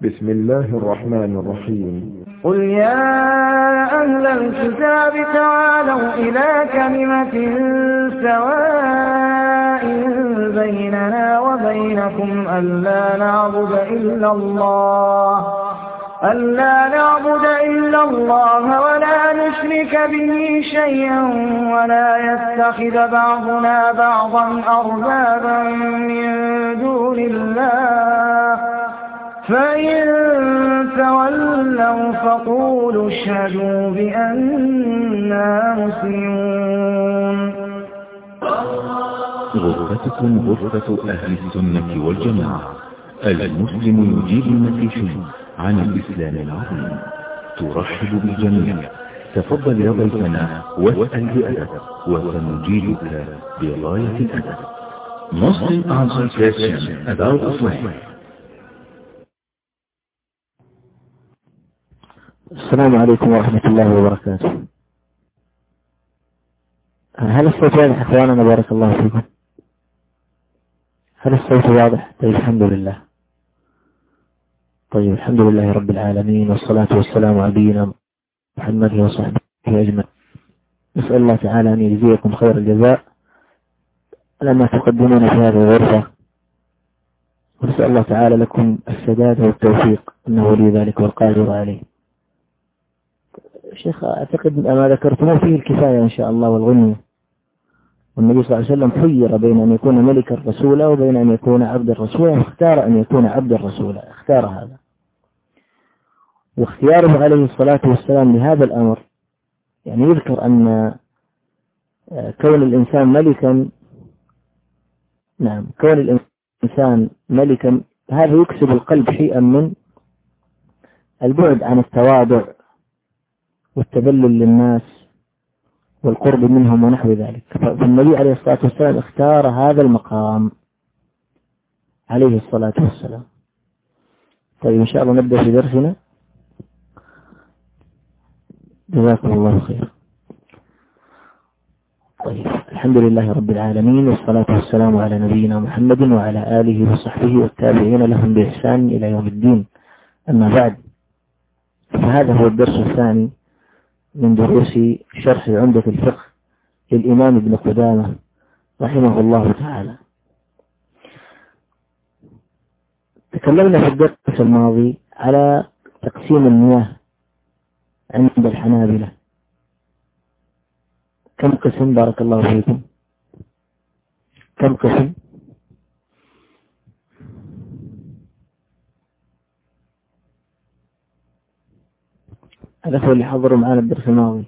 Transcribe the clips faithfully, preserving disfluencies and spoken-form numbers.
بسم الله الرحمن الرحيم. قل يا أهل الكتاب تعالوا إلى كلمة سواء بيننا وبينكم ألا نعبد إلا الله ألا نعبد إلا الله ولا نشرك به شيئا ولا يتخذ بعضنا بعضا أربابا من دون الله فإن تولوا فقولوا اشهدوا بأننا مسلمون. غرفتكم غرفة أهل السنة والجماعة، المسلم يجيب المسيحي عن الإسلام العظيم. ترحب بالجميع. تفضل يا ضيفنا واسأل بأدب وسنجيبك بغاية الأدب. Muslim answer question about Islam. السلام عليكم ورحمة الله وبركاته. هل الصوت واضح أخواننا؟ بارك الله فيكم. هل الصوت واضح؟ طيب الحمد لله. طيب الحمد لله رب العالمين، والصلاة والسلام على نبينا محمد وصحبه أجمعين. نسأل الله تعالى أن يجزيكم خير الجزاء لما تقدمون في هذه الغرفة، ونسأل الله تعالى لكم السداد والتوفيق إنه ولي ذلك والقادر عليه. شيخ أعتقد ما ذكرتموه فيه الكفاية إن شاء الله والغنية. والنبي صلى الله عليه وسلم خير بين أن يكون ملك الرسول وبين أن يكون عبد الرسول، واختار أن يكون عبد الرسول، اختار هذا. واختياره عليه الصلاة والسلام لهذا الأمر يعني يذكر أن كون الإنسان ملكا، نعم كون الإنسان ملكا هذا يكسب القلب شيئا من البعد عن التواضع والتذلل للناس والقرب منهم ونحو ذلك. فالنبي عليه الصلاة والسلام اختار هذا المقام عليه الصلاة والسلام. طيب إن شاء الله نبدأ في درسنا. جزاكم الله خير. طيب الحمد لله رب العالمين، والصلاة والسلام على نبينا محمد وعلى آله وصحبه والتابعين لهم بإحسان إلى يوم الدين. أما بعد، فهذا هو الدرس الثاني من دروس شرح عمدة الفقه للإمام ابن قدامة رحمه الله تعالى. تكلمنا في الدرس الماضي على تقسيم المياه عند الحنابلة. كم قسم بارك الله فيكم؟ كم قسم؟ الأخوة اللي حضروا معنا الدرس الماضي،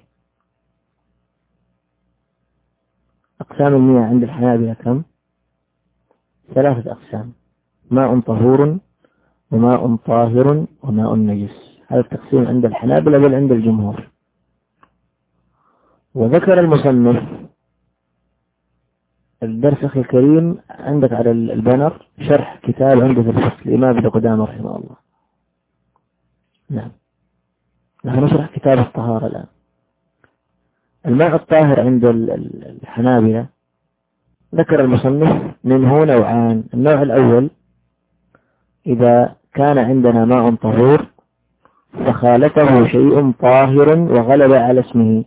أقسام المياه عند الحنابلة كم؟ ثلاثة أقسام: ماء طهور وماء طاهر وماء نجس. هذا التقسيم عند الحنابلة بل عند الجمهور. وذكر المصنف الدرس أخي الكريم عندك على البانر شرح كتاب عمدة الفقه الإمام ابن قدامة رحمه الله. نعم، نحن نشرح كتاب الطهارة الآن. الماء الطاهر عند الحنابلة ذكر المصنف منه نوعان. النوع الأول: إذا كان عندنا ماء طهور فخالطه شيء طاهر وغلب على اسمه،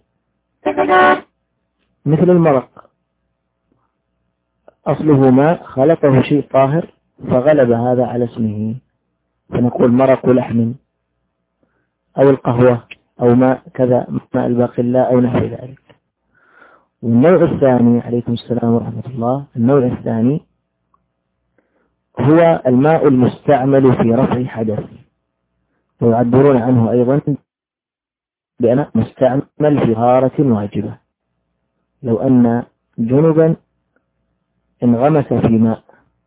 مثل المرق، أصله ماء خلطه شيء طاهر فغلب هذا على اسمه، فنقول مرق لحم، أو القهوة، أو ماء كذا، ماء الباقلاء أو نحو ذلك. والنوع الثاني، عليكم السلام ورحمة الله، النوع الثاني هو الماء المستعمل في رفع حدث، ويعبرون عنه أيضا بأن مستعمل في طهارة واجبة. لو أن جنبا انغمس في ماء،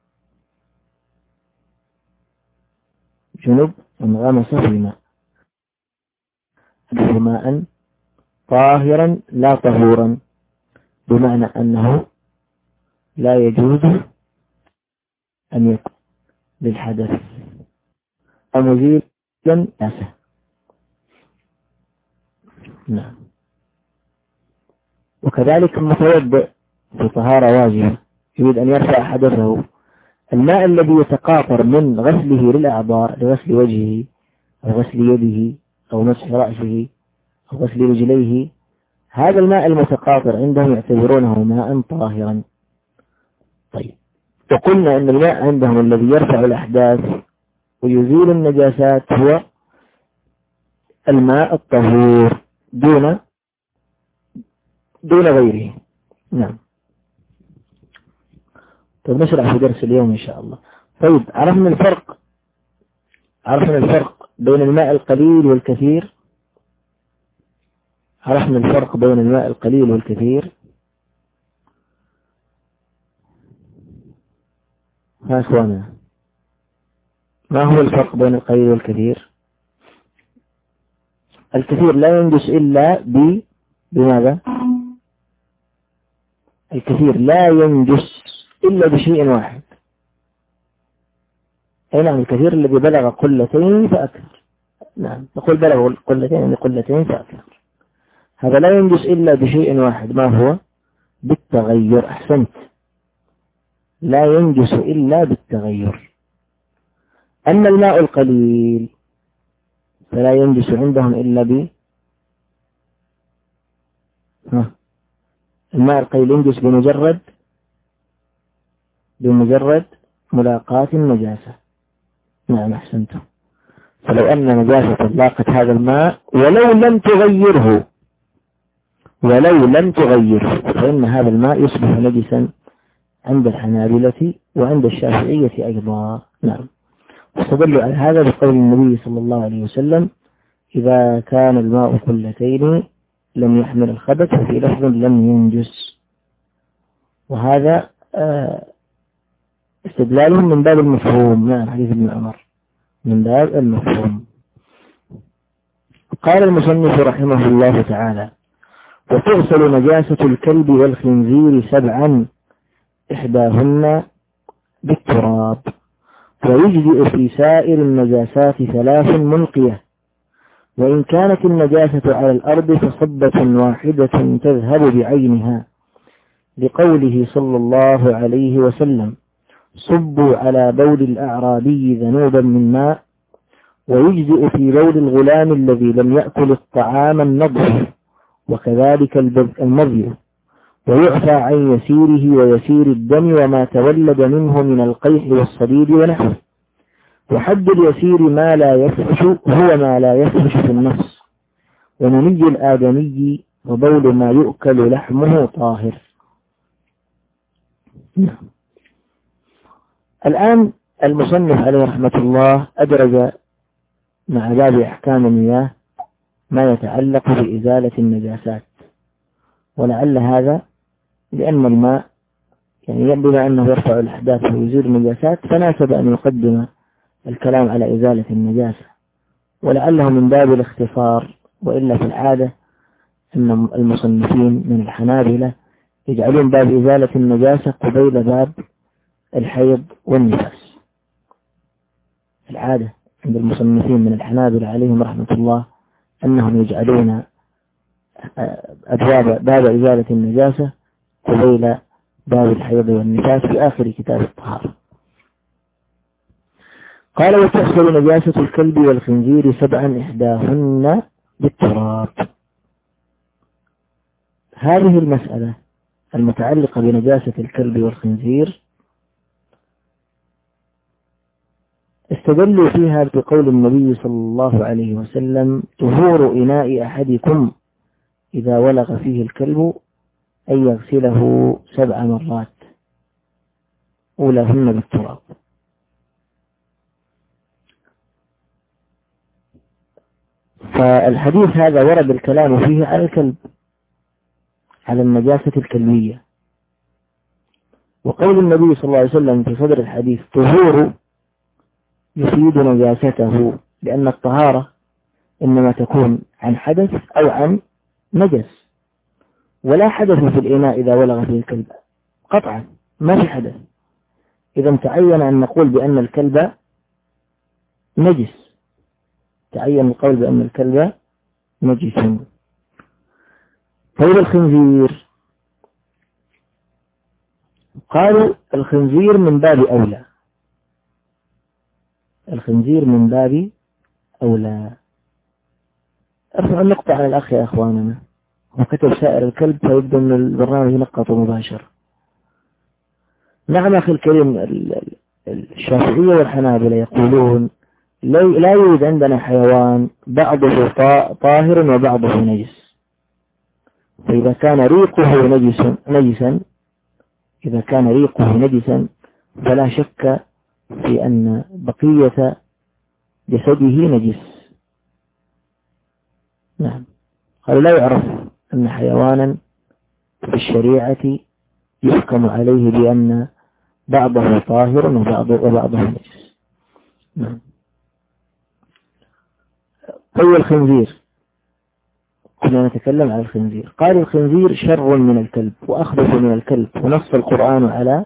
جنب انغمس في ماء ماء طاهرا لا طهورا، بمعنى أنه لا يجوز أن يكون للحدث ومزيلا ناسه. نعم. وكذلك المتوضئ في طهارة واجبة يريد أن يرفع حدثه الماء الذي يتقاطر من غسله للأعضاء لغسل وجهه أو غسل يده أو مسح رأسه أو غسل رجليه، هذا الماء المتقاطر عندهم يعتبرونه ماء طاهرا. طيب، وقلنا أن الماء عندهم الذي يرفع الأحداث ويزيل النجاسات هو الماء الطهور دون دون غيره. نعم. طيب نشرح في درس اليوم إن شاء الله. طيب، عرفنا الفرق عرفنا الفرق بين الماء القليل والكثير عرفنا الفرق بين الماء القليل والكثير. ها أخوانا، ما هو الفرق بين القليل والكثير؟ الكثير لا ينجس إلا ب بماذا؟ الكثير لا ينجس إلا بشيء واحد. أي نعم، الكثير الذي بلغ قلتين فأكثر. نعم، نقول بلغ قلتين يعني قلتين فأكثر، هذا لا ينجس إلا بشيء واحد. ما هو؟ بالتغير. أحسنت، لا ينجس إلا بالتغير. أما الماء القليل فلا ينجس عندهم إلا ب ها. الماء القليل ينجس بمجرد بمجرد ملاقاة النجاسة. نعم أحسنتم. فلو أن نجاسة لاقت هذا الماء ولو لم تغيره ولو لم تغيره فإن هذا الماء يصبح نجسا عند الحنابلة وعند الشافعية أيضا. نعم. واستدلوا على هذا بقول النبي صلى الله عليه وسلم: إذا كان الماء قلتين لم يحمل الخبث، وفي لفظ لم ينجس. وهذا استدلالهم من باب المفهوم. نعم، حديث ابن عمر من باب المفهوم. قال المصنف رحمه الله تعالى: وتغسل نجاسة الكلب والخنزير سبعا إحداهن بالتراب، ويجزئ في سائر النجاسات ثلاث منقية، وإن كانت النجاسة على الأرض فصبة واحدة تذهب بعينها، لقوله صلى الله عليه وسلم: صبوا على بول الأعرابي ذنوبا من ماء. ويجزئ في بول الغلام الذي لم يأكل الطعام النضح، وكذلك المضي، ويعفى عن يسيره ويسير الدم وما تولد منه من القيح والصديد ونحوه. وحد اليسير ما لا يفحش هو ما لا يفحش في النص، ومني الآدمي وبول ما يؤكل لحمه طاهر. الآن المصنف عليه رحمة الله أدرج مع باب أحكام المياه ما يتعلق بإزالة النجاسات، ولعل هذا لأن الماء يعني بما أنه يرفع الأحداث ويزيل النجاسات فناسب أن يقدم الكلام على إزالة النجاسة، ولعله من باب الاختصار. وإلا في العادة أن المصنفين من الحنابلة يجعلون باب إزالة النجاسة قبيل باب الحيض والنفاس. في العادة عند المصنفين من الحنابلة عليهم رحمة الله أنهم يجعلون أبواب باب إزالة النجاسة قبيل باب الحيض والنفاس في آخر كتاب الطهارة. قال: وتغسل نجاسة الكلب والخنزير سبعا إحداهن بالتراب. هذه المسألة المتعلقة بنجاسة الكلب والخنزير استدلوا فيها بقول النبي صلى الله عليه وسلم: طهور إناء أحدكم إذا ولغ فيه الكلب أن يغسله سبع مرات أولاهن بالتراب. فالحديث هذا ورد الكلام فيه على الكلب، على النجاسة الكلبية. وقول النبي صلى الله عليه وسلم في صدر الحديث: طهور، يفيد نجاسته، لأن الطهارة إنما تكون عن حدث أو عن نجس، ولا حدث في الإناء إذا ولغ فيه الكلب قطعا، ما في حدث. إذا تعين أن نقول بأن الكلب نجس، تعين القول بأن الكلب نجس. طيب الخنزير، قالوا الخنزير من باب أولى، الخنزير من باب أولى. ارفع النقطة على الأخ يا أخواننا، وكتب سائر الكلب فيبدو أن البرنامج نقط مباشر. نعم أخي الكريم، الشافعية والحنابلة يقولون لا يوجد عندنا حيوان بعضه طاهر وبعضه نجس، فإذا كان ريقه نجس نجسا إذا كان ريقه نجسا فلا شك في أن بقية جسده نجس. نعم، قالوا لا يعرف أن حيوانا في الشريعة يحكم عليه بأن بعضه طاهر وبعضه, وبعضه نجس. نعم. طيب الخنزير، كنا نتكلم عن الخنزير. قال الخنزير شر من الكلب وأخبث من الكلب، ونص القرآن على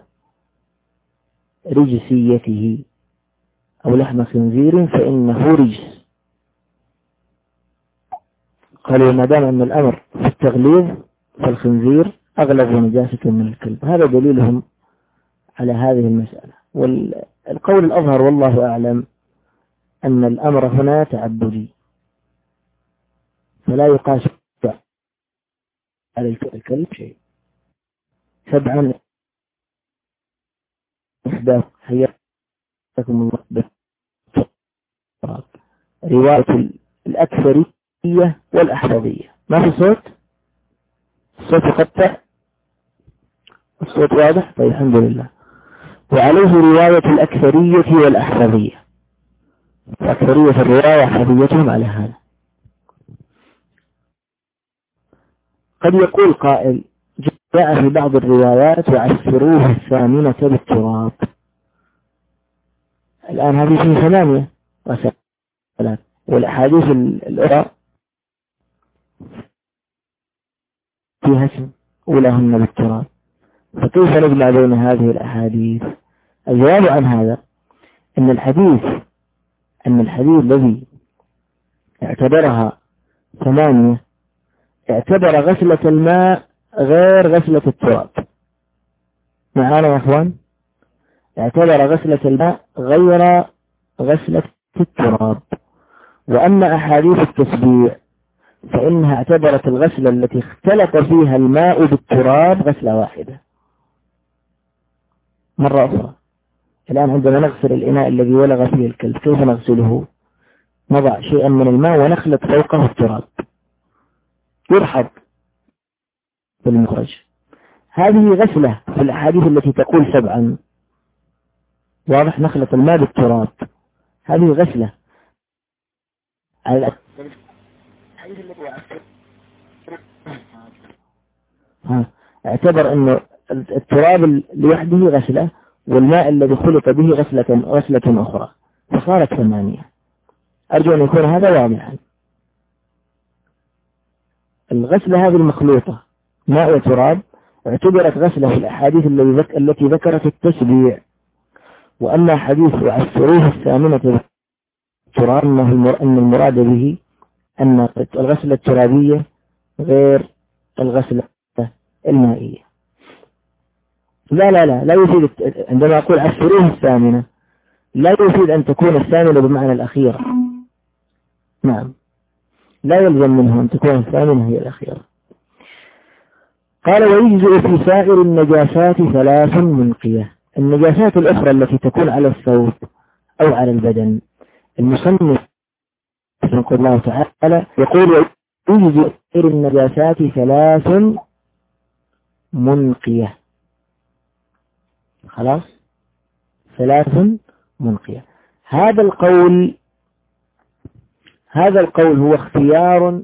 رجسيته، أو لحم خنزير فإنه رجس. قالوا ما دام أن الأمر في التغليظ فالخنزير أغلب نجاسة من الكلب. هذا دليلهم على هذه المسألة. والقول الأظهر والله أعلم أن الأمر هنا تعبدي، فلا يقاس على الكلب شيء. سبعا إحدى حياكم الله بالتراب. رواية الأكثرية والأحفظية. ما في صوت؟ الصوت يقطع؟ الصوت واضح؟ طيب الحمد لله. وعليه رواية الأكثرية والأحفظية، الأكثرية في الرواية وأحفظيتهم على هذا. قد يقول قائل جاء في بعض الروايات وعسروه الثامنة بالتراب. الآن هذه في ثمانية وثلاث، والأحاديث الأخرى فيها اسم أولاهن بالتراب، فكيف نجمع بين هذه الأحاديث؟ الجواب عن هذا أن الحديث أن الحديث الذي اعتبرها ثمانية اعتبر غسلة الماء غير غسلة التراب. معانا يا أخوان؟ اعتبر غسلة الماء غير غسلة التراب. وأما أحاديث التسبيع فإنها اعتبرت الغسلة التي اختلط فيها الماء بالتراب غسلة واحدة. مرة أخرى، الآن عندما نغسل الإناء الذي ولغ فيه الكلب كيف نغسله؟ نضع شيئا من الماء ونخلط فوقه التراب يرحب بالمخرج. هذه غسلة في الأحاديث التي تقول سبعا، واضح، نخلط الماء بالتراب، هذه غسلة. اعتبر أن التراب لوحده غسلة والماء الذي خلط به غسلة غسلة أخرى، فصارت ثمانية. أرجو أن يكون هذا واضحا. الغسلة هذه المخلوطة ماء وتراب اعتبرت غسلة في الأحاديث التي ذكرت التسبيع. وأما حديث وعسروه الثامنة بالتراب أن المراد به أن الغسلة الترابية غير الغسلة المائية. لا لا لا لا يفيد عندما أقول عسروه الثامنة لا يفيد أن تكون الثامنة بمعنى الأخيرة. نعم، لا يلزم منه أن تكون الثامنة هي الأخيرة. قال ويجزئ في سائر النجاسات ثلاث منقية. النجاسات الأخرى التي تكون على الثوب أو على البدن، المصنف رحمه الله تعالى يقول ويجزئ في سائر النجاسات ثلاث منقية. خلاص، ثلاث منقية. هذا القول هذا القول هو اختيار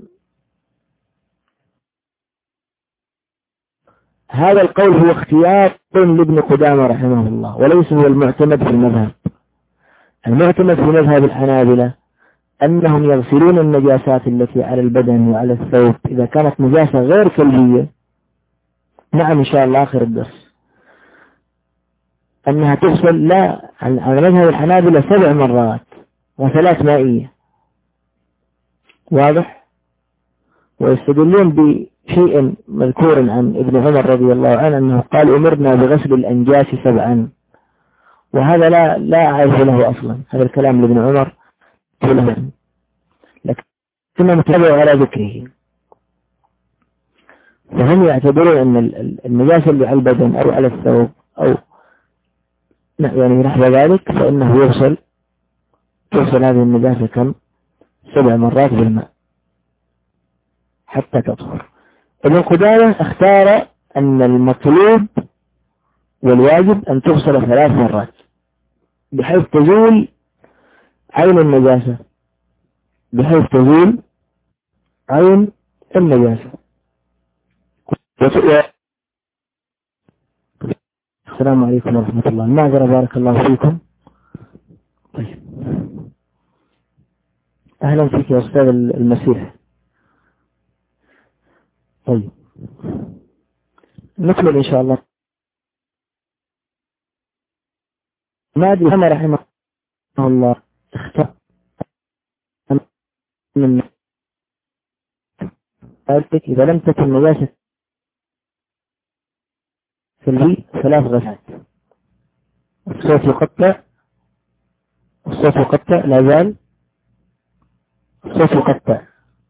هذا القول هو اختيار لابن قدامة رحمه الله، وليس هو المعتمد في المذهب. المعتمد في مذهب الحنابلة أنهم يغسلون النجاسات التي على البدن وعلى الثوب إذا كانت نجاسة غير كلبية. نعم إن شاء الله آخر الدرس أنها تغسل لا على مذهب الحنابلة سبع مرات وثلاث مائية، واضح. ويستدلون بشيء مذكور عن ابن عمر رضي الله عنه أنه قال أمرنا بغسل الأنجاس سبعا، وهذا لا لا أعرف له أصلا، هذا الكلام لابن عمر لكن متابع على ذكره. فهم يعتبرون أن النجاسة اللي على البدن أو على الثوب أو يعني نحو ذلك فإنه يغسل تغسل هذه النجاسة كم سبع مرات بالماء حتى تطهر. ابن قدامة اختار أن المطلوب والواجب أن تغسل ثلاث مرات بحيث تزول عين النجاسة بحيث تزول عين النجاسة. السلام عليكم ورحمة الله. المعذرة بارك الله فيكم. طيب أهلا فيك يا أستاذ المسيح. طيب نكمل إن شاء الله. مادي محمد رحمه الله اختار من ذلك إذا لم تكن نجاسة في البيت ثلاث غسلات. الصوت يقطع الصوت يقطع لا زال الصوت يقطع.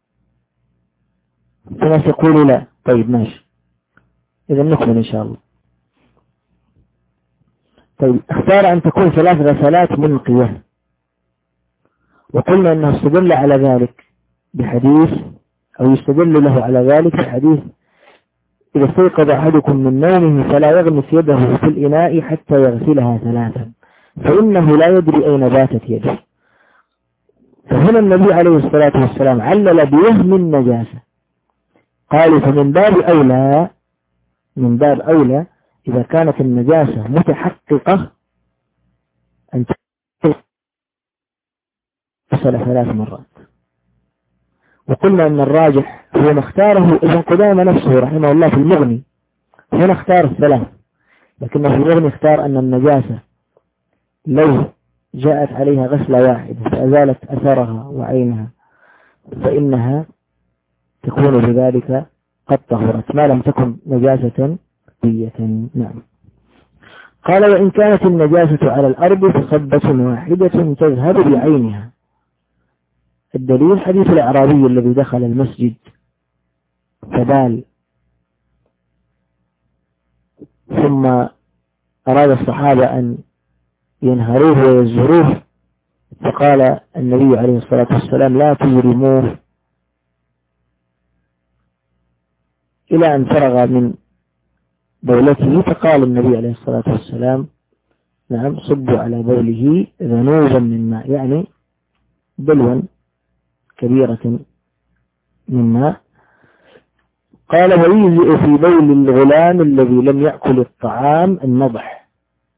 الناس يقولوا لا. طيب ماشي إذا نكمل إن شاء الله. طيب اختار أن تكون ثلاث غسلات منقية، وقلنا أنه استدل على ذلك بحديث أو يستدل له على ذلك بحديث إذا استيقظ أحدكم من نومه فلا يغمس يده في الإناء حتى يغسلها ثلاثا فإنه لا يدري أين باتت يده. فهنا النبي عليه الصلاة والسلام علل بوهم النجاسة، قالوا فمن باب أولى من باب أولى إذا كانت النجاسة متحققة أن تغسل ثلاث مرات. وقلنا أن الراجح هو ما اختاره ابن قدامة نفسه رحمه الله في المغني، هنا اختار الثلاث، لكنه في المغني اختار أن النجاسة لو جاءت عليها غسلة واحدة فأزالت أثرها وعينها فإنها تكون بذلك قد طهرت ما لم تكن نجاسة بية. نعم. قال وإن كانت النجاسة على الأرض فصبة واحدة تذهب بعينها. الدليل حديث الأعرابي الذي دخل المسجد فبال ثم أراد الصحابة أن ينهروه ويزهروه فقال النبي عليه الصلاة والسلام لا تجرموه إلى أن فرغ من بولته. فقال النبي عليه الصلاة والسلام نعم صبوا على بوله ذنوبا من ماء، يعني دلوا كبيرة من ماء. قال ويجزئ في بول الغلام الذي لم يأكل الطعام النضح.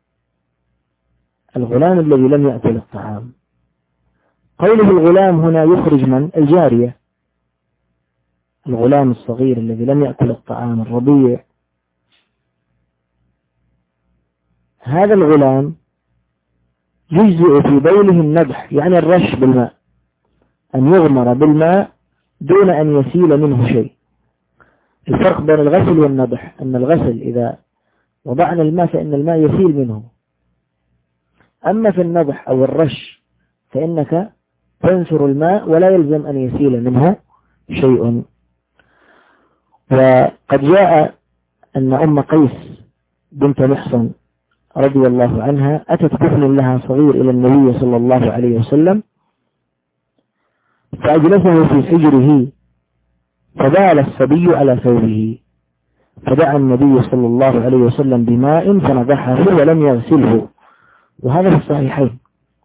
الغلام الذي لم يأكل الطعام، قوله الغلام هنا يخرج من الجارية، الغلام الصغير الذي لم يأكل الطعام الرضيع. هذا الغلام يجزئ في بوله النضح يعني الرش بالماء، أن يغمر بالماء دون أن يسيل منه شيء. الفرق بين الغسل والنضح أن الغسل إذا وضعنا الماء فإن الماء يسيل منه، أما في النضح أو الرش فإنك تنثر الماء ولا يلزم أن يسيل منه شيء. وقد جاء أن أم قيس بنت محصن رضي الله عنها أتت طفل لها صغير إلى النبي صلى الله عليه وسلم فأجلسه في حجره فبال الصبي على ثوبه فدعا النبي صلى الله عليه وسلم بماء فنضحه ولم يغسله. وهذا في الصحيحين،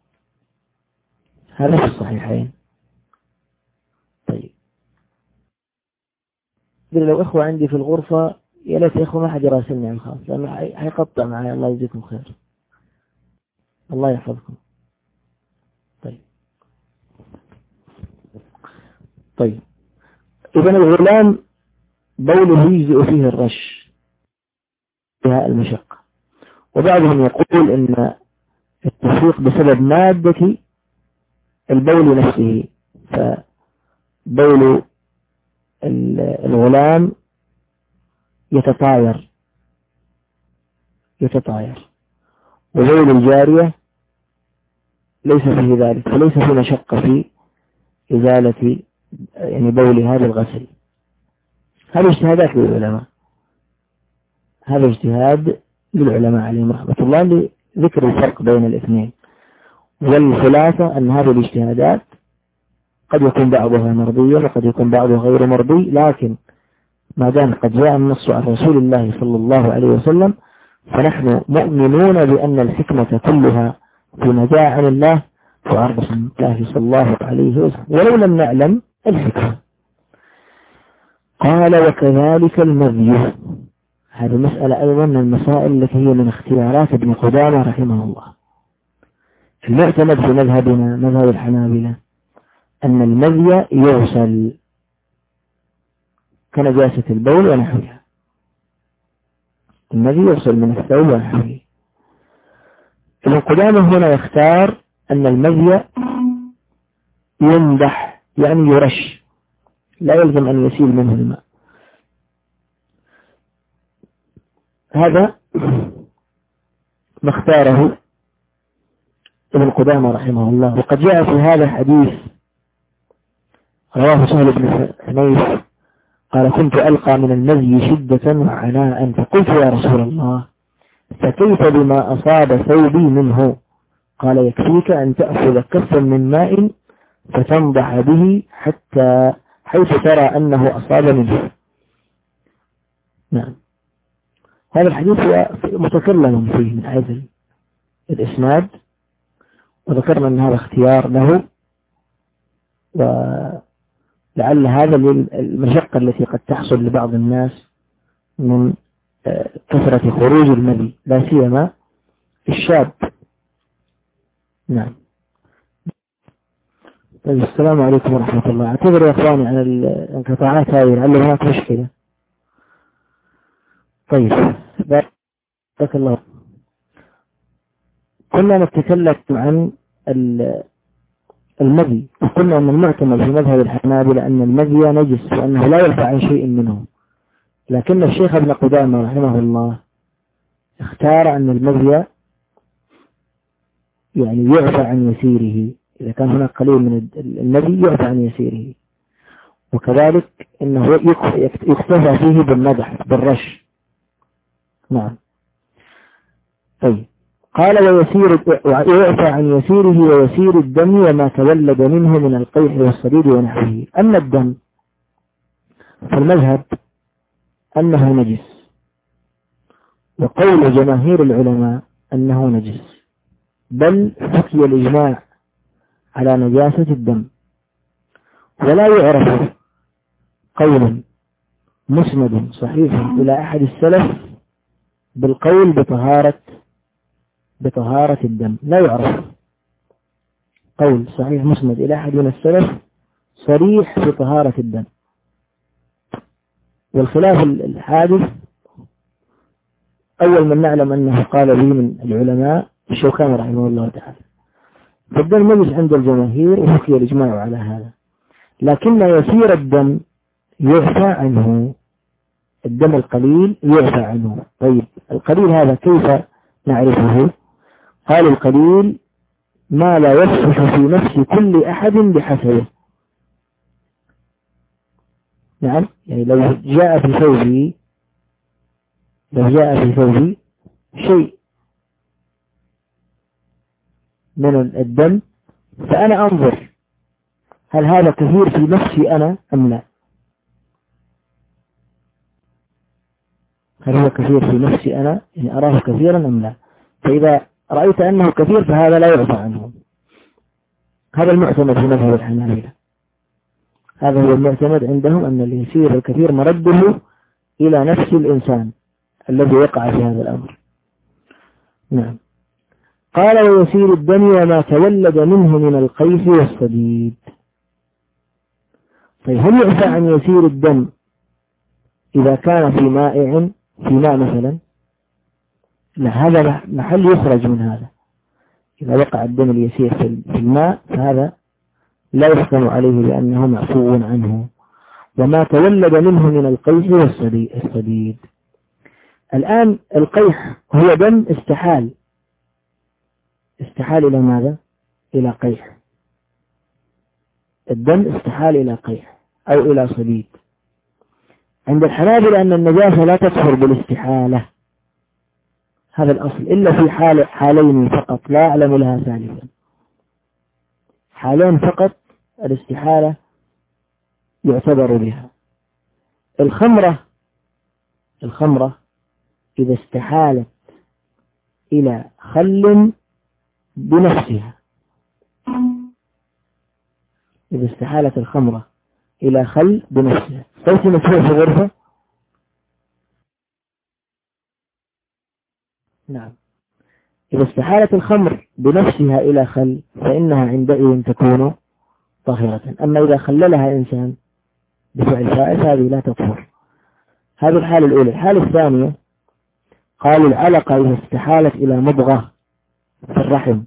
هذا في الصحيحين. طيب لو إخوة عندي في الغرفة يا ليت يا إخوة ما حد يراسلني عن خاص لأنه حيقطع معي. الله يجزيكم خير، الله يحفظكم. طيب طيب إذن الغلام بوله يجزئ فيه الرش فيها المشقة. وبعضهم يقول إن التفريق بسبب مادة البول نفسه، فبول الغلام يتطاير يتطاير وبول الجارية ليس فيه ذلك، فليس في مشقة في إزالة يعني بولها بالغسل. هذا اجتهادات للعلماء، هذا اجتهاد للعلماء عليهم رحمة الله لذكر الفرق بين الاثنين. والخلاصة أن هذه الاجتهادات قد يكون بعضها مرضية وقد يكون بعضها غير مرضي، لكن ما دام قد جاء النص عن رسول الله صلى الله عليه وسلم فنحن مؤمنون بأن الحكمة كلها فيما جاء عن الله وعن رسول الله صلى الله عليه وسلم ولو لم نعلم الحكمة. قال وكذلك المذي. هذه مسألة أيضا من المسائل التي هي من اختيارات ابن قدامة رحمه الله. المعتمد في مذهبنا مذهب الحنابلة أن المذي يغسل كنجاسة البول ونحوها، المذي يغسل من الثوب ونحوه. ابن قدامة هنا يختار أن المذي يمدح يعني يرش، لا يلزم أن يسيل منه الماء. هذا ما اختاره ابن قدامة رحمه الله. وقد جاء في هذا الحديث رواه سهل بن حنيف قال كنت ألقى من المذي شدة وعناء فقلت يا رسول الله فكيف بما أصاب ثوبي منه؟ قال يكفيك أن تأخذ كفا من ماء فتنضح به حتى حيث ترى أنه أصاب منه. نعم، هذا الحديث متكلم فيه من حيث الإسناد، وذكرنا أن هذا اختيار له، ولعل هذا المشقة التي قد تحصل لبعض الناس من كثرة خروج المذي لا سيما الشاب. نعم. طيب السلام عليكم ورحمة الله. اعتذر يا اخواني عن الانقطاعات هذه لعل هناك مشكلة. طيب بارك الله. كنا نتكلم عن المذي وقلنا أن المعتمد في مذهب الحنابلة أن المذي نجس وأنه لا يرفع عن شيء منه، لكن الشيخ ابن قدامة رحمه الله اختار أن المذي يعني يعفى عن يسيره، إذا كان هناك قليل من المذي يعفى عن يسيره، وكذلك أنه يكتفى فيه بالنضح بالرش. نعم. طيب قال ويسير ويعفى عن يسيره ويسير الدم وما تولد منه من القيح والصديد ونحوه. أما الدم فالمذهب أنه نجس، وقول جماهير العلماء أنه نجس، بل حكي الإجماع على نجاسة الدم، ولا يعرف قول مسند صحيح إلى أحد السلف بالقول بطهارة بطهارة الدم، لا يعرف قول صحيح مسند إلى أحد من السلف صريح بطهارة الدم. والخلاف الحادث أول من نعلم أنه قال به من العلماء الشوكاني رحمه الله تعالى، فالدم نجس عند الجماهير وحكي الإجماع على هذا، لكن يسير الدم يعفى عنه، الدم القليل يعفى عنه. طيب القليل هذا كيف نعرفه؟ قال القليل ما لا يفحش في نفس كل أحد بحسبه. نعم، يعني لو جاء في ثوبي لو جاء في ثوبي شيء من الدم فأنا أنظر هل هذا كثير في نفسي أنا أم لا، هل هو كثير في نفسي أنا يعني أراه كثيرا أم لا. فإذا رأيت أنه كثير فهذا لا يعفى عنه. هذا المعتمد في مذهب الحنابلة، هذا هو المعتمد عندهم أن اليسير الكثير مرده إلى نفس الإنسان الذي وقع في هذا الأمر. نعم. قال ويسير الدم وما تولد منه من القيح والصديد. طيب هل يعفى عن يسير الدم إذا كان في مائع في ماء مثلا؟ لا، هذا محل يخرج من هذا. إذا وقع الدم اليسير في الماء فهذا لا يحكم عليه لأنه معفو عنه. وما تولد منه من القيح والصديد. الآن القيح هو دم استحال استحال إلى ماذا؟ إلى قيح. الدم استحال إلى قيح أو إلى صديد. عند الحنابلة أن النجاسة لا تطهر بالاستحالة، هذا الأصل، إلا في حال حالين فقط لا أعلم لها ثالثا. حالين فقط الاستحالة يعتبر بها. الخمرة الخمرة إذا استحالت إلى خل بنفسها، إذا استحالت الخمرة إلى خل بنفسها، صوت مسموع في غرفة؟ نعم. إذا استحالت الخمر بنفسها إلى خل فإنها عندئذ تكون طاهرة. أما إذا خللها إنسان بفعل فائل هذه لا تطهر. هذه الحالة الأولى. الحالة الثانية قالوا العلقة إذا استحالت إلى مضغة في الرحم،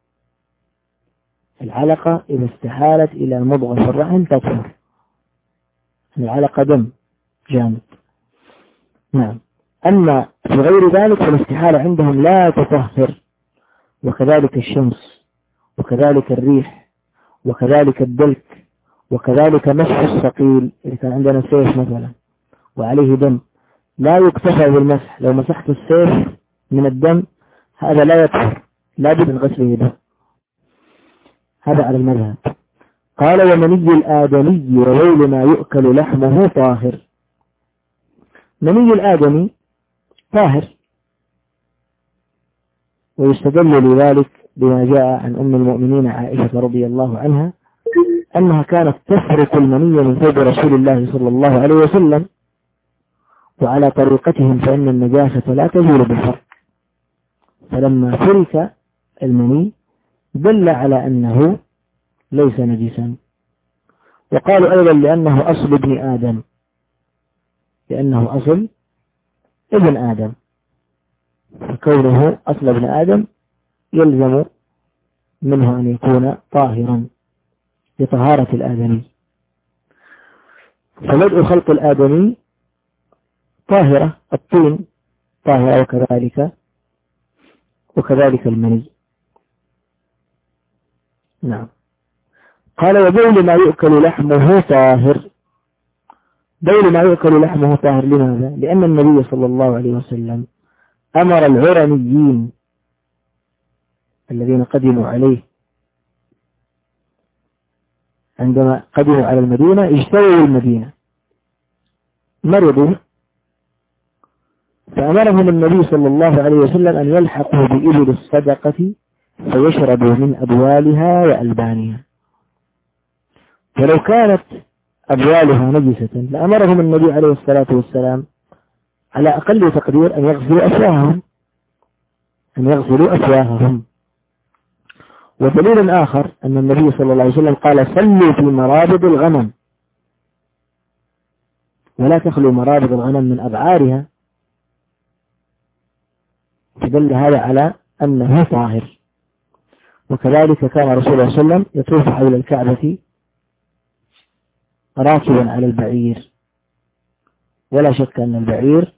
العلقة إذا استحالت إلى مضغة في الرحم تطهر. العلقة دم جامد. نعم. أما في غير ذلك فالاستحالة عندهم لا تطهر، وكذلك الشمس، وكذلك الريح، وكذلك الدلك، وكذلك مسح الثقيل. إذا كان عندنا سيف مثلا وعليه دم لا يكتفى بالمسح، لو مسحت السيف من الدم هذا لا يطهر، لا بد من غسله دم. هذا على المذهب. قال ومني الآدمي وغير ما يؤكل لحمه طاهر. مني الآدمي طاهر، ويستدل لذلك بما جاء عن أم المؤمنين عائشة رضي الله عنها أنها كانت تفرق المني من ثوب رسول الله صلى الله عليه وسلم، وعلى طريقتهم فإن النجاسة لا تزول بالفرق، فلما فرق المني دل على أنه ليس نجسا. وقالوا أيضا لأنه أصل ابن آدم، لأنه أصل ابن آدم، فكونه أصل ابن آدم يلزم منه أن يكون طاهرا لطهارة الآدمي. فبدء خلق الآدمي طاهرة، الطين طاهرة، وكذلك وكذلك المني. نعم. قال وبول ما يؤكل لحمه طاهر. بول ما يؤكل لحمه طاهر لماذا؟ لأن النبي صلى الله عليه وسلم أمر العرنيين الذين قدموا عليه عندما قدموا على المدينة اجتووا المدينة مرضوا، فأمرهم النبي صلى الله عليه وسلم أن يلحقوا بإبل الصدقة فيشربوا من أبوالها وألبانها. فلو كانت أبوالها نجسة لأمرهم النبي عليه الصلاة والسلام على أقل تقدير أن يغسلوا أفواههم أن يغسلوا أفواههم. ودليل آخر أن النبي صلى الله عليه وسلم قال صلوا في مرابض الغنم، ولا تخلوا مرابض الغنم من أبعارها، فدل هذا على أنه طاهر. وكذلك كان رسول الله صلى الله عليه وسلم يطوف حول الكعبة راكبا على البعير، ولا شك أن البعير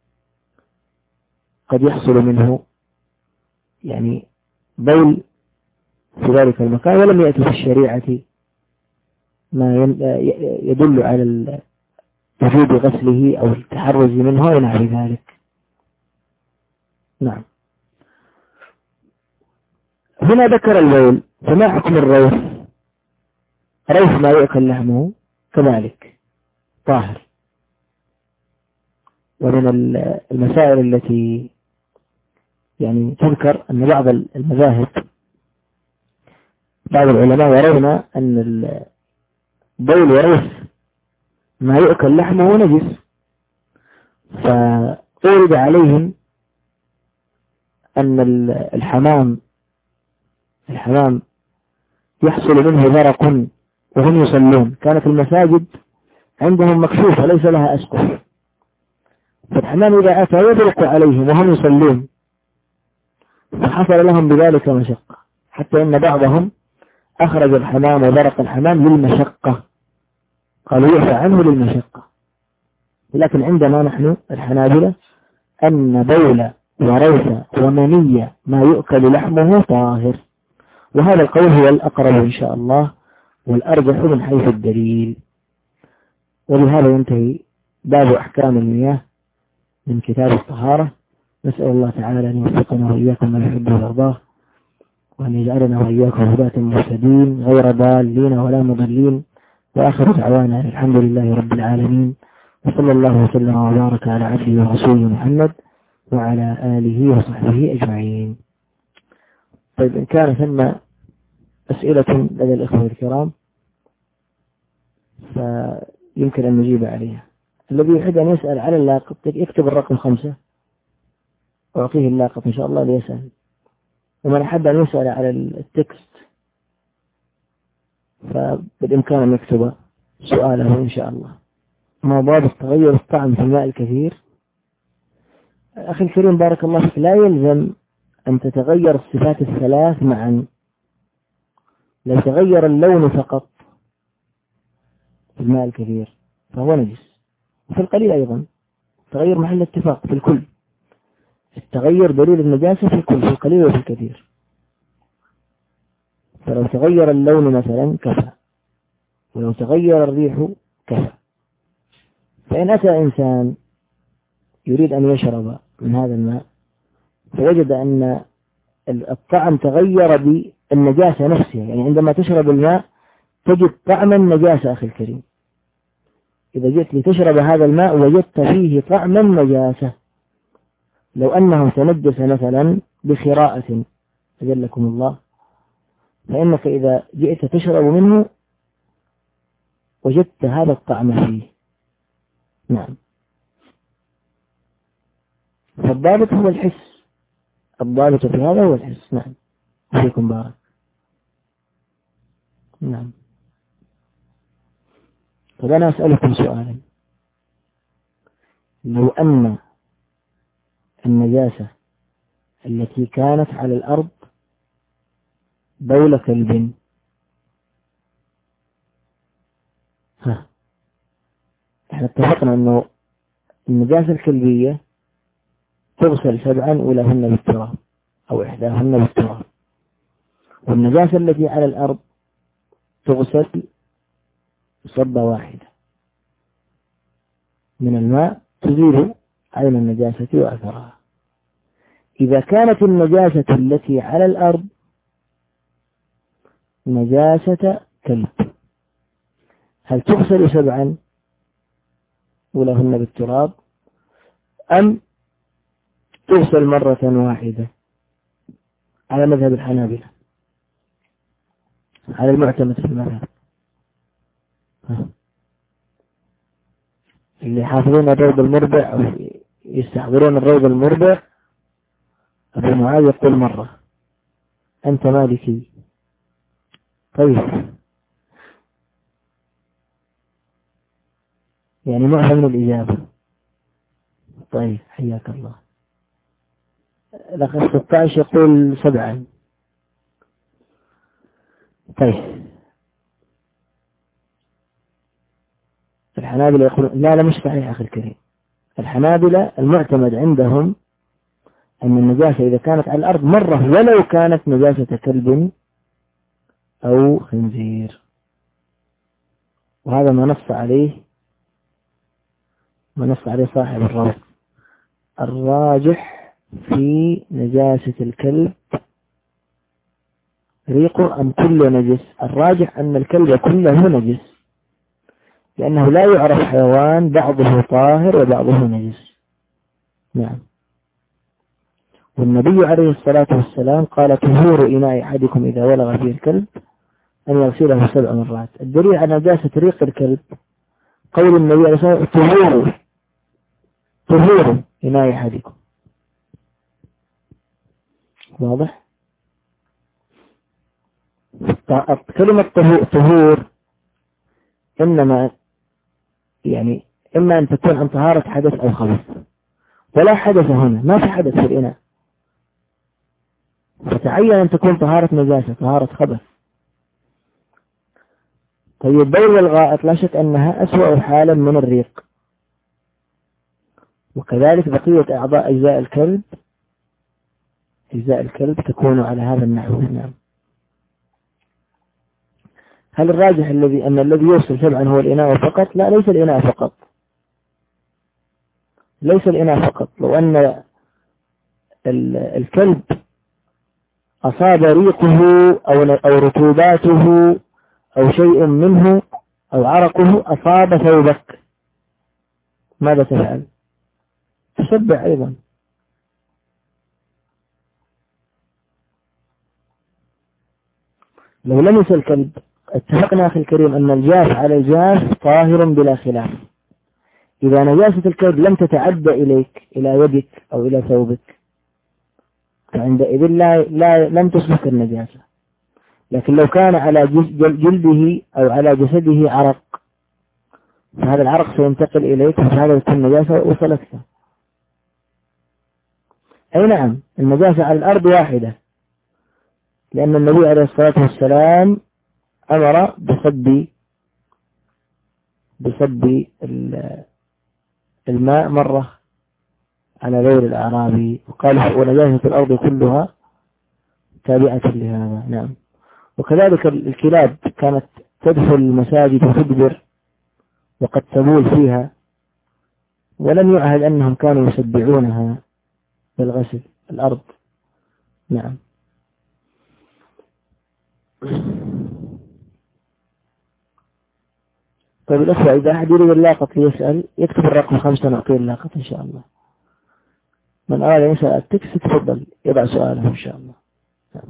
قد يحصل منه يعني بول في ذلك المكان، ولم يأتي في الشريعة ما يدل على وجوب غسله أو التحرز منه ونحو ذلك. نعم. هنا ذكر البول، فما حكم الروث؟ روث ما يؤكل لحمه كذلك طاهر. ومن المسائل التي يعني تذكر أن بعض المذاهب بعض العلماء يرون أن البول وروث ما يؤكل لحمه نجس، فأورد عليهم أن الحمام الحمام يحصل منه ذرق وهم يصلون، كانت المساجد عندهم مكشوفة ليس لها أسقف، فالحمام إذا أتى يدرق عليهم وهم يصلون، فحصل لهم بذلك مشقة، حتى إن بعضهم أخرج الحمام وذرق الحمام للمشقة، قالوا يعفى عنه للمشقة. لكن عندنا نحن الحنابلة أن بول وريث ومنية ما يؤكل لحمه طاهر. وهذا القول هو الأقرب إن شاء الله والأرجح من حيث الدليل. وبهذا ينتهي باب أحكام المياه من كتاب الطهارة. نسأل الله تعالى أن يوفقنا وإياكم من يحبه ويرضاه، وأن يجعلنا وإياكم هداة مهتدين غير ضالين ولا مضلين. وآخر دعوانا الحمد لله رب العالمين، وصلى الله وسلم وبارك على عبده ورسوله محمد وعلى آله وصحبه أجمعين. طيب، إن كان ثم أسئلة لدى الإخوة الكرام فيمكن أن نجيب عليها. الذي يحب أن يسأل على اللاقط يكتب الرقم خمسة أعطيه اللاقط إن شاء الله ليسأل. ومن أحب أن يسأل على التكست فبالإمكان أن يكتب سؤاله إن شاء الله. ما باب تغير الطعم في الماء الكثير؟ أخي الكريم بارك الله فيك، لا يلزم أن تتغير الصفات الثلاث معا. لو تغير اللون فقط في الماء الكثير فهو نجس، وفي القليل أيضا تغير محل اتفاق في الكل. التغير دليل النجاسة في الكل، في القليل وفي الكثير. فلو تغير اللون مثلا كفى، ولو تغير الريح كفى. فإن أتى إنسان يريد أن يشرب من هذا الماء فوجد أن الطعم تغير بالنجاسة نفسها، يعني عندما تشرب الماء تجد طعم النجاسة. أخي الكريم، إذا جئت لتشرب هذا الماء وجدت فيه طعم النجاسة، لو أنه تنجس مثلا بخراءة أجلكم الله، فإنك إذا جئت تشرب منه وجدت هذا الطعم فيه. نعم. فالضابط هو الحس، الضابط في هذا هو الحس. نعم. فيكم بارك. نعم. طب أنا أسألكم سؤالا، لو أن النجاسة التي كانت على الأرض بول كلب، ها احنا اتفقنا أنه النجاسة الكلبية تغسل سبعا أولاهن بالتراب أو إحداهن بالتراب، والنجاسة التي على الأرض تغسل صبة واحدة من الماء تزيل عين النجاسة وأثرها. إذا كانت النجاسة التي على الأرض نجاسة كلب، هل تغسل سبعا أولاهن بالتراب أم تغسل مرة واحدة على مذهب الحنابلة، على المعتمد في المذهب؟ اللي يحافظون الروض المربع أو يستحضرون الروض المربع، أبو معاذ يقول مرة. أنت مالكي؟ طيب، يعني معهم من الإجابة. طيب، حياك الله. الأخ ستة عشر يقول سبعا. طيب، الحنابلة يقولون لا لا مش صحيح أخي الكريم. الحنابلة المعتمد عندهم أن النجاسة إذا كانت على الأرض مرة ولو كانت نجاسة كلب أو خنزير، وهذا ما نص عليه ما نص عليه صاحب الروض. الراجح في نجاسة الكلب ريقه أم كله نجس؟ الراجح أن الكلب كله نجس، لأنه لا يعرف حيوان بعضه طاهر وبعضه نجس. نعم. والنبي عليه الصلاة والسلام قال: طهور إناء أحدكم إذا ولغ فيه الكلب أن يغسله سبع مرات. الدليل على نجاسة ريق الكلب قول النبي عليه الصلاة والسلام: طهور طهور إناء أحدكم. واضح؟ كلمة طهور إنما يعني إما أن تكون عن طهارة حدث أو خبث، ولا حدث هنا، ما في حدث في الإناء، فتعين أن تكون طهارة نجاسة، طهارة خبث. طيب، بول والغائط لا شك أنها أسوأ حالا من الريق، وكذلك بقية أعضاء أجزاء الكلب أجزاء الكلب تكون على هذا النحو. نعم. هل الراجح الذي أن الذي يوصل سبعا هو الإناء فقط؟ لا، ليس الإناء فقط، ليس الإناء فقط. لو أن الكلب أصاب ريقه أو أو رطوباته أو شيء منه أو عرقه أصاب ثوبك، ماذا تفعل؟ تشبع أيضا. لو لمس الكلب، اتفقنا أخي الكريم أن الجاف على الجاف طاهر بلا خلاف. إذا نجاسة الكلب لم تتعدى إليك إلى يدك أو إلى ثوبك فعندئذ لا, لا لم تصبح النجاسة. لكن لو كان على جلده أو على جسده عرق فهذا العرق سينتقل إليك فهذا يكون نجاسة وصلتك. أي نعم، النجاسة على الأرض واحدة، لأن النبي عليه الصلاة والسلام أمر بصب بصب الماء مرة على غير الأعرابي، وقال ونجاسة الأرض كلها تابعة لهذا. نعم. وكذلك الكلاب كانت تدخل المساجد وتدبر وقد تبول فيها، ولم يعهد أنهم كانوا يسبعونها بالغسل الأرض. نعم. طيب الأخوة، إذا أحد يريد اللاقط ليسأل يكتب الرقم خمسة نعطيه اللاقط إن شاء الله. من أراد أن يسأل التكس تفضل يضع سؤاله إن شاء الله. نعم.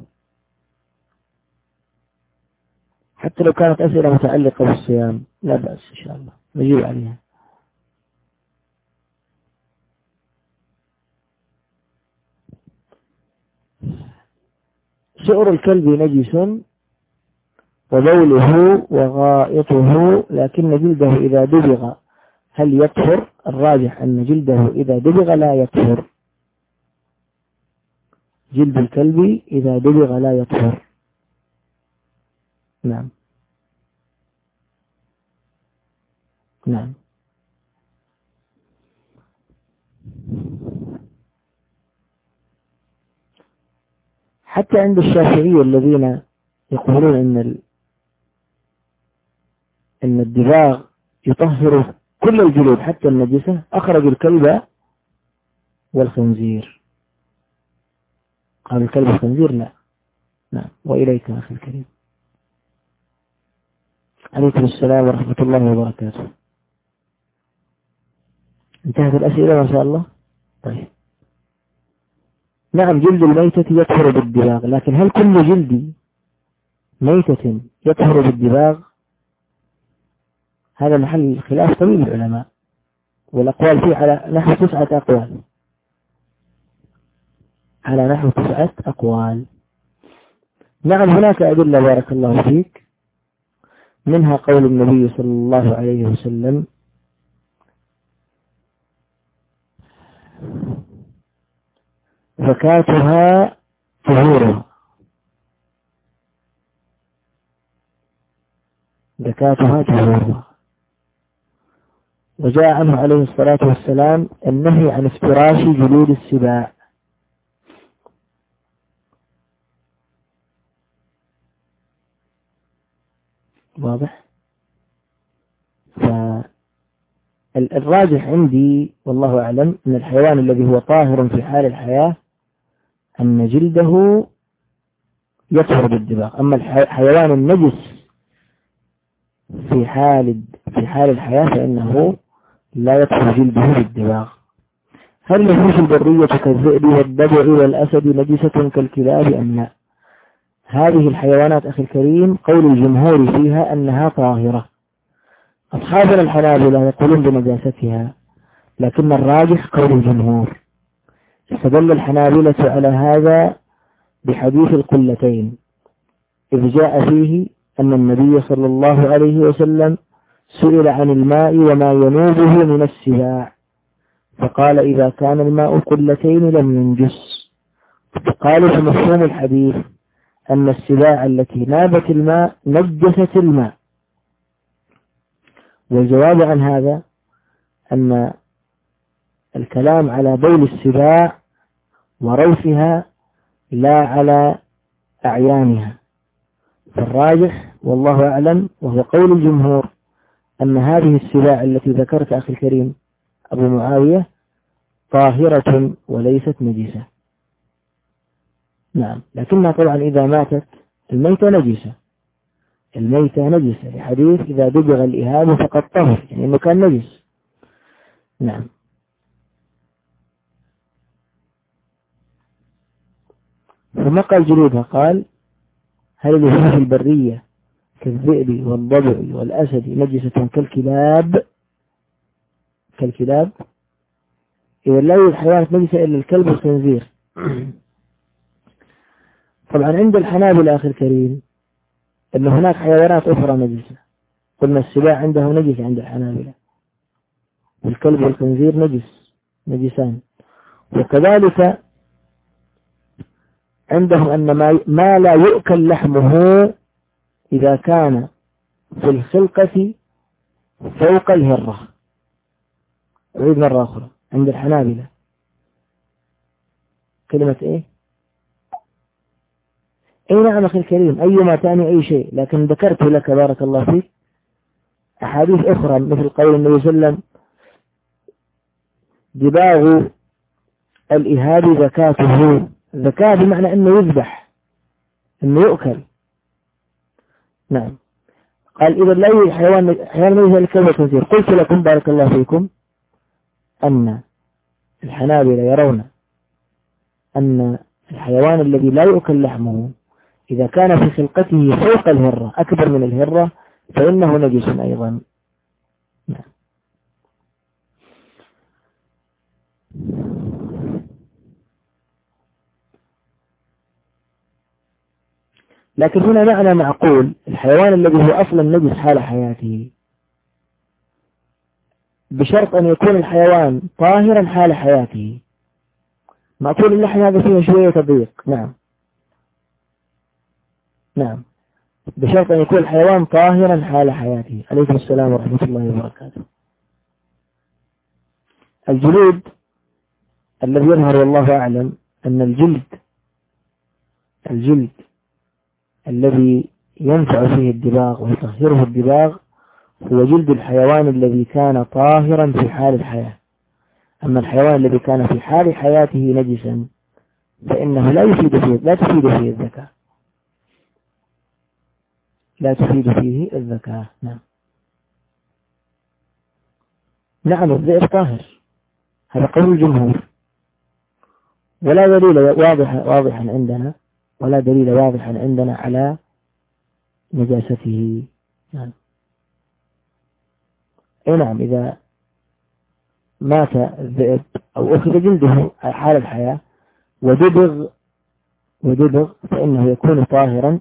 حتى لو كانت أسئلة متعلقة بالصيام لا بأس إن شاء الله نجيب عليها. شعر الكلب نجس وبوله وغائطه، لكن جلده إذا دبغ هل يطهر؟ الراجح أن جلده إذا دبغ لا يطهر. جلد الكلب إذا دبغ لا يطهر. نعم. نعم. حتى عند الشافعية الذين يقولون إن ال... إن الدباغ يطهر كل الجلود حتى النجسة، أخرج الكلب والخنزير. قال الكلب والخنزير لا. نعم. وإليك أخي الكريم. عليكم السلام ورحمة الله وبركاته. انتهت الأسئلة ما شاء الله. طيب. نعم، جلد الميتة يطهر بالدباغ، لكن هل كل جلد ميتة يطهر بالدباغ؟ هذا محل خلاف طويل العلماء، والأقوال فيه على نحو تسعة أقوال على نحو تسعة أقوال. نعم، هناك أدلة بارك الله فيك، منها قول النبي صلى الله عليه وسلم: زكاتها طهورها، زكاتها طهورها. وجاء عنه عليه الصلاة والسلام النهي عن افتراش جلود السباع. واضح؟ فالراجح عندي والله أعلم أن الحيوان الذي هو طاهر في حال الحياة أن جلده يطهر بالدباغ، أما الحيوان النجس في حال في حال الحياة فإنه لا يطهر جلده بالدباغ. هل الوحوش البرية كالذئب والضبع والأسد نجسة كالكلاب أم لا؟ هذه الحيوانات أخي الكريم قول الجمهور فيها أنها طاهرة. أصحابنا الحنابلة يقولون بنجاستها، لكن الراجح قول الجمهور. استدل الحنابلة على هذا بحديث القلتين، إذ جاء فيه أن النبي صلى الله عليه وسلم سئل عن الماء وما ينوبه من السباع، فقال: إذا كان الماء قلتين لم ينجس. فقالوا فمفهوم الحديث أن السباع التي نابت الماء نجست الماء. والجواب عن هذا أن الكلام على بول السباع وروثها لا على أعيانها. فالراجح والله أعلم وهو قول الجمهور أن هذه السباع التي ذكرت أخي الكريم أبو معاوية طاهرة وليست نجسة. نعم، لكنها طبعا إذا ماتت الميتة نجسة، الميتة نجسة لحديث إذا دبغ الإهاب فقد طهر، يعني أنه كان نجس. نعم. ثم قال جلودها، قال هل الوحوش البرية كالذئب والضبع والأسد نجسة كالكلاب؟ كالكلاب إذا لا يوجد حيوانات نجسة إلا الكلب والخنزير. طبعا عند الحنابلة أخي الكريم أن هناك حيوانات أخرى نجسة، قلنا السباع عنده نجس عند الحنابلة، والكلب والخنزير نجس نجسان. وكذلك عندهم أن ما لا يؤكل لحمه إذا كان في الخلقة فوق الهرة. أعيد مرة أخرى، عند الحنابلة كلمة إيه؟ أي نعم أخي الكريم، أيما تعني أي شيء، لكن ذكرت لك بارك الله فيك أحاديث أخرى مثل قول النبي صلى الله عليه وسلم دباغ الإهاب زكاته. زكاة بمعنى أنه يذبح، أنه يؤكل. نعم. قال إذا لا يوجد حيوان حيوان ليس الكلب والخنزير. قلت لكم بارك الله فيكم أن الحنابلة يرون أن الحيوان الذي لا يؤكل لحمه إذا كان في خلقته فوق الهرة أكبر من الهرة فإنه نجس أيضا. نعم. لكن هنا معنى معقول، الحيوان الذي هو أصلا نجس حال حياته، بشرط أن يكون الحيوان طاهرا حال حياته. معقول اللحم هذا فيه شوية تضييق. نعم نعم، بشرط أن يكون الحيوان طاهرا حال حياته. عليكم السلام ورحمة الله وبركاته. الجلود الذي يظهر والله أعلم أن الجلد الجلد الذي ينفع فيه الدباغ ويطهره الدباغ هو جلد الحيوان الذي كان طاهرا في حال الحياة. أما الحيوان الذي كان في حال حياته نجسا فإنه لا يفيد فيه لا تفيد فيه الزكاة لا تفيد فيه الزكاة. نعم نعم، الذئب طاهر، هذا قول الجمهور، ولا دليل واضح واضحا عندنا ولا دليل واضحا عندنا على نجاسته. نعم. اي نعم، إذا مات الذئب أو أخذ جلده حال الحياة ودبغ ودبغ فإنه يكون طاهرا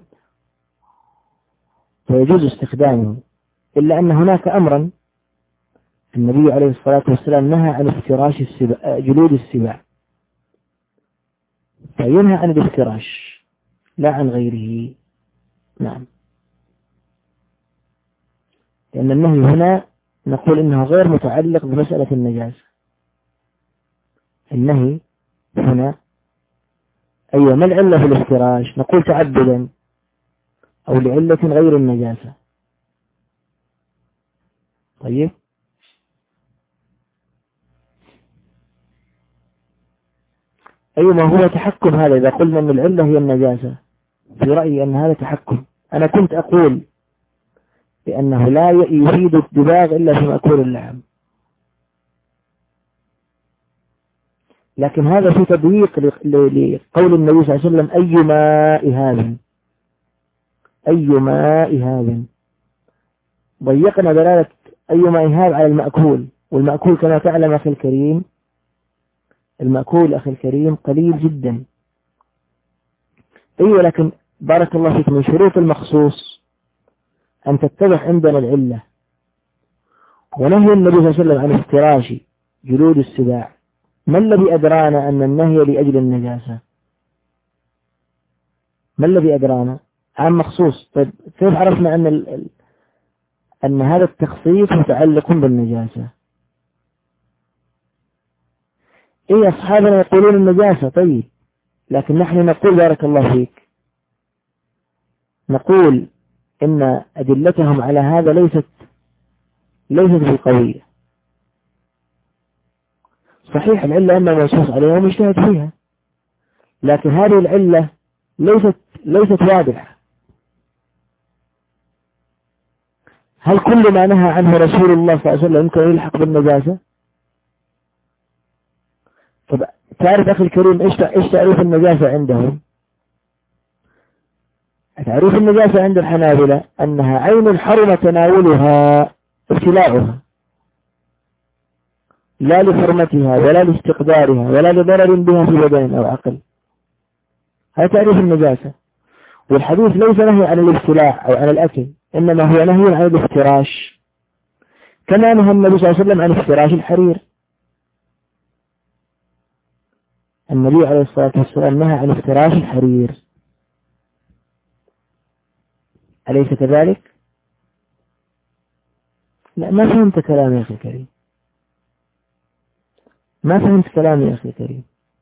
فيجوز استخدامه، إلا أن هناك أمرا النبي عليه الصلاة والسلام نهى عن افتراش السبع جلود السبع، فينهى عن الافتراش لا عن غيره. نعم، لأن النهي هنا نقول إنه غير متعلق بمسألة النجاسة. النهي هنا أيوة، ما العلة في الافتراش؟ نقول تعبدا أو لعلة غير النجاسة. طيب، أيوة، ما هو تحكم هذا إذا قلنا أن العلة هي النجاسة؟ في رأيي أن هذا تحكم. أنا كنت أقول بأنه لا يفيد الدباغ إلا في مأكول اللحم، لكن هذا في تضييق لقول النبي صلى الله عليه وسلم أي ماء هذا أي ماء هذا، ضيقنا دلالة أي ماء هذا على المأكول، والمأكول كما تعلم أخي الكريم المأكول أخي الكريم قليل جدا. أيوة، لكن بارك الله فيك من شروط المخصوص أن تتضح عندنا العلة. ونهي النبي صلى الله عليه وسلم عن افتراش جلود السباع، ما الذي أدرانا أن النهي لأجل النجاسة؟ ما الذي أدرانا؟ عام مخصوص. طيب كيف عرفنا أن ال... أن هذا التخصيص متعلق بالنجاسة؟ إيه، أصحابنا يقولون النجاسة. طيب لكن نحن نقول بارك الله فيك، نقول إن أدلتهم على هذا ليست ليست بالقوية. صحيح العلة أما منصوص عليها ومجتهد فيها، لكن هذه العلة ليست ليست واضحة. هل كل ما نهى عنه رسول الله صلى الله عليه وسلم يمكن أن يلحق بالنجاسة؟ طب تعرف أخي الكريم إيش إيش تعريف النجاسة عندهم؟ تعريف النجاسة عند الحنابلة أنها عين حرم تناولها ابتلاعها، لا لحرمتها ولا لاستقدارها ولا لضرر بها في بدن أو عقل. هذا تعريف النجاسة. والحديث ليس نهي عن الابتلاع أو عن الأكل، إنما هو نهي عن الافتراش، كما نهى النبي صلى الله عليه وسلم عن افتراش الحرير. النبي عليه الصلاة والسلام نهى عن افتراش الحرير، أليس كذلك؟ لا، ما فهمت كلامي يا أخي الكريم، ما فهمت كلامي يا أخي الكريم،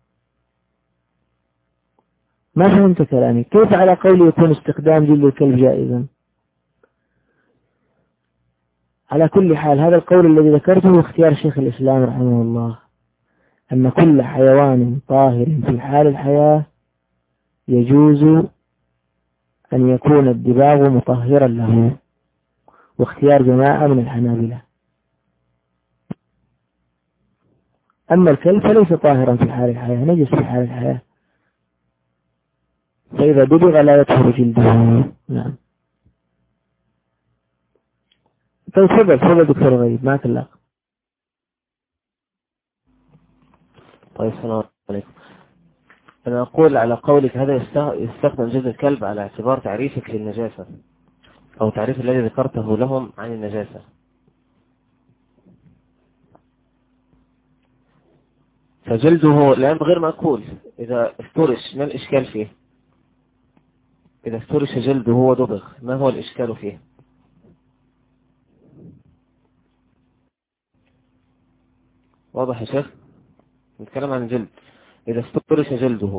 ما فهمت كلامي. كيف على قولي يكون استخدام جلد الكلب جائزا؟ على كل حال هذا القول الذي ذكرته هو اختيار شيخ الإسلام رحمه الله، أن كل حيوان طاهر في حال الحياة يجوز أن يكون الدباغ مطهرا له، واختيار جماعة من الحنابلة. أما الكلب فليس طاهرا في حال الحياة، نجس في حال الحياة، فإذا دبغ لا يطهر جلده. نعم. طيب تفضل تفضل دكتور غريب، معك الله. طيب السلام عليكم. أنا أقول على قولك هذا يستخدم جلد الكلب على اعتبار تعريفك للنجاسة أو تعريف الذي ذكرته لهم عن النجاسة، فجلده الآن غير مأكول إذا افترش، ما الإشكال فيه؟ إذا افترش جلده ودبغ ما هو الإشكال فيه؟ واضح يا شيخ؟ نتكلم عن الجلد. إذا افترش جلده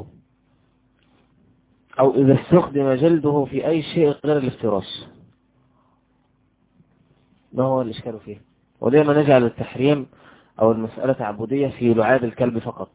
أو إذا استخدم جلده في أي شيء غير الافتراش ما هو الإشكال فيه؟ ولما نجعل التحريم أو المسألة تعبدية في لعاب الكلب فقط؟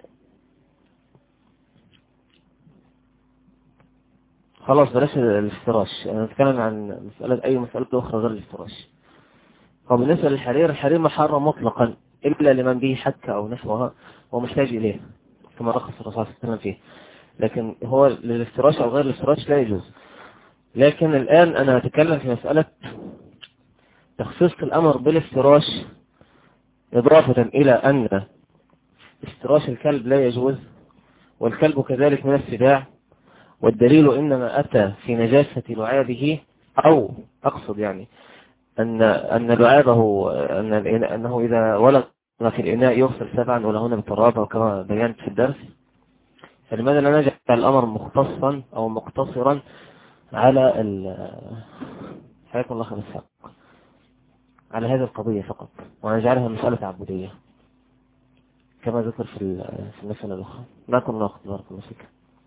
خلاص بلاش الافتراش، أنا نتكلم عن مسألة أي مسألة أخرى غير الافتراش. وبالنسبة للحرير، الحرير محرم مطلقا إلا لمن به حك أو نحوها ومحتاج إليه كما رخص الرسول صلى الله عليه وسلم فيه، لكن هو للافتراش أو غير الافتراش لا يجوز. لكن الآن أنا أتكلم في مسألة تخصيص الأمر بالافتراش إضافة إلى أن افتراش الكلب لا يجوز والكلب كذلك من السباع، والدليل إنما أتى في نجاسة لعابه، أو أقصد يعني أن أن لعابه أن أنه إذا ولغ في الإناء يغسل سبعا ولهن بالتراب كما بيانت في الدرس. فلماذا لا نجعل الأمر مختصا أو مقتصرا على ال حياكم الله خير الحق على هذه القضية فقط، ونجعلها مسألة تعبدية كما ذكر في في المسألة الأخرى. ما كنا نأخذ بارك الله فيك.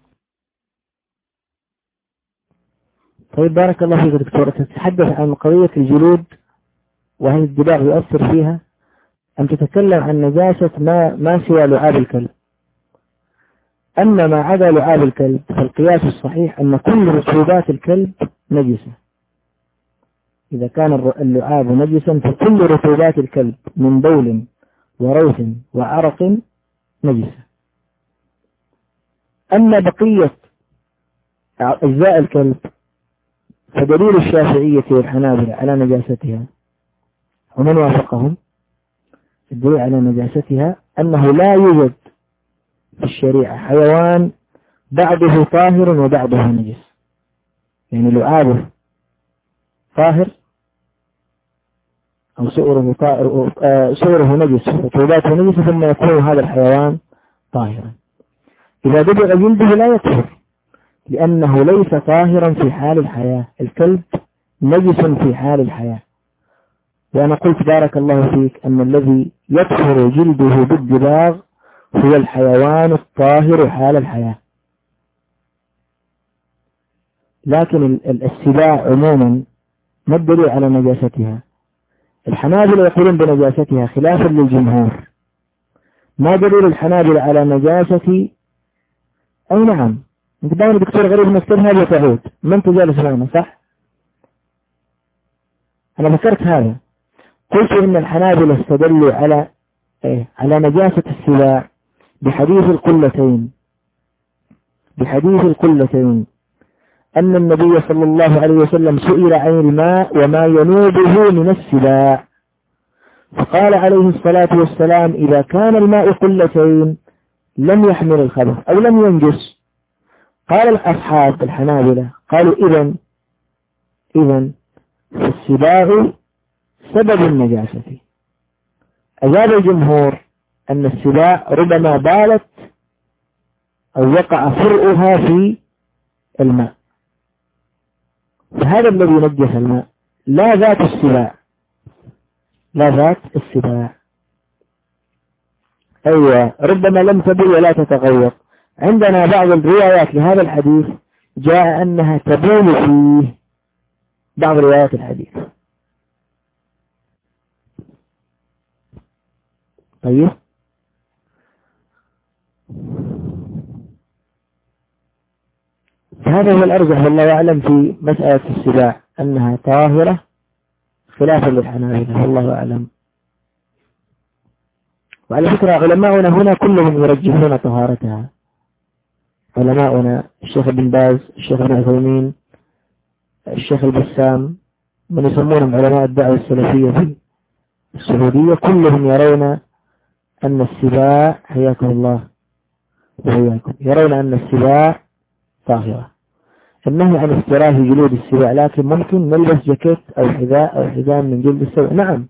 طيب بارك الله فيك دكتور، تتحدث عن قضية الجلود وهل الدباغ يؤثر فيها، أم تتكلم عن نجاسة ما ما سوى لعاب الكلب؟ أما ما عدا لعاب الكلب فالقياس الصحيح أن كل رطوبات الكلب نجسة. إذا كان اللعاب نجسا فكل رطوبات الكلب من بول وروث وعرق نجسة. أما بقية أجزاء الكلب فدليل الشافعية والحنابلة على نجاستها ومن وافقهم الدليل على نجاستها أنه لا يوجد في الشريعة حيوان بعضه طاهر وبعضه نجس، يعني لعابه طاهر أو سؤره طاهر سؤره نجس وطوباته نجسة ثم يكون هذا الحيوان طاهرا. إذا دبغ جلده لا يطهر لأنه ليس طاهرا في حال الحياة، الكلب نجس في حال الحياة. وأنا قلت بارك الله فيك أن الذي يطهر جلده بالدباغ هو الحيوان الطاهر حال الحياة، لكن السباع عموما ما الدليل على نجاستها؟ الحنابلة يقولون بنجاستها خلافا للجمهور. ما دليل الحنابلة على نجاسة؟ أي نعم، انت دائما دكتور غريب مكتبها وتعود، ما انت جالس معنا صح؟ أنا ذكرت هذا، قلت إن الحنابلة استدلوا على إيه؟ على نجاسة السباع بحديث القلتين، بحديث القلتين أن النبي صلى الله عليه وسلم سئل عن الماء وما ينوبه من السباع، فقال عليه الصلاة والسلام إذا كان الماء قلتين لم يحمل الخبث أو لم ينجس. قال الأصحاب الحنابلة قالوا إذن إذن السباع سبب النجاسة. أجاب الجمهور أن السباع ربما بالت أو وقع فرؤها في الماء، فهذا الذي نجس الماء لا ذات السباع، لا ذات السباع. أيوة، ربما لم تبل ولا تتغوط. عندنا بعض الروايات لهذا الحديث جاء أنها تبول فيه، بعض روايات الحديث. طيب، هذا هو الأرجح والله أعلم في مسألة السباع أنها طاهرة خلافا للحنابلة والله أعلم. وعلى فكرة علماؤنا هنا كلهم يرجحون طهارتها، علماؤنا الشيخ ابن باز، الشيخ ابن عثيمين، الشيخ البسام، من يسمونهم علماء الدعوة السلفية في السعودية، كلهم يرون أن السباع حياكم الله وحياكم يرون أن السباع طاهرة. النهي عن افتراء جلود السباع، لكن ممكن نلبس جاكيت أو حذاء أو حزام من جلد السباع، نعم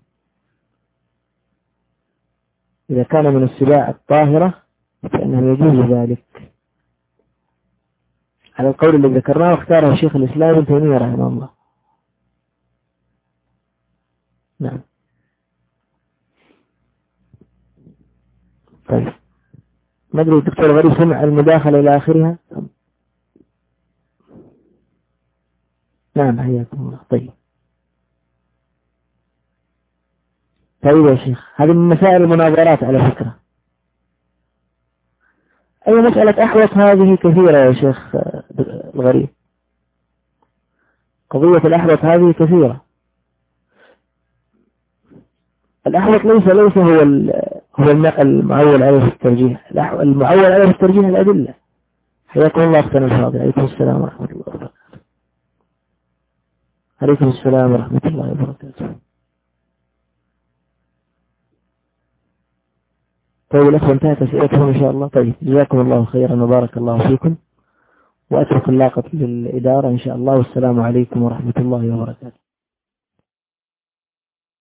إذا كان من السباع الطاهرة فإنه يجوز ذلك على القول الذي ذكرناه واختاره شيخ الإسلام ابن تيمية رحمه الله. نعم. طيب، ما أدري الدكتور غريب سمع المداخلة إلى آخرها؟ نعم حياكم الله. طيب طيب يا شيخ، هذه من مسائل المناظرات على فكرة. أي مسألة أحوط هذه كثيرة يا شيخ الغريب، قضية الأحوط هذه كثيرة. الأحوط ليس ليس هو هو المعول عليه في الترجيح، المعول عليه في الترجيح الأدلة. حياكم الله أختنا الفاضل، عليكم السلام ورحمة الله وبركاته. عليكم السلام ورحمة الله وبركاته. طيب الأخوة انتهت أسئلتهم إن شاء الله. طيب جزاكم الله خيرا وبارك الله فيكم، وأترك اللاقة للإدارة إن شاء الله، والسلام عليكم ورحمة الله وبركاته.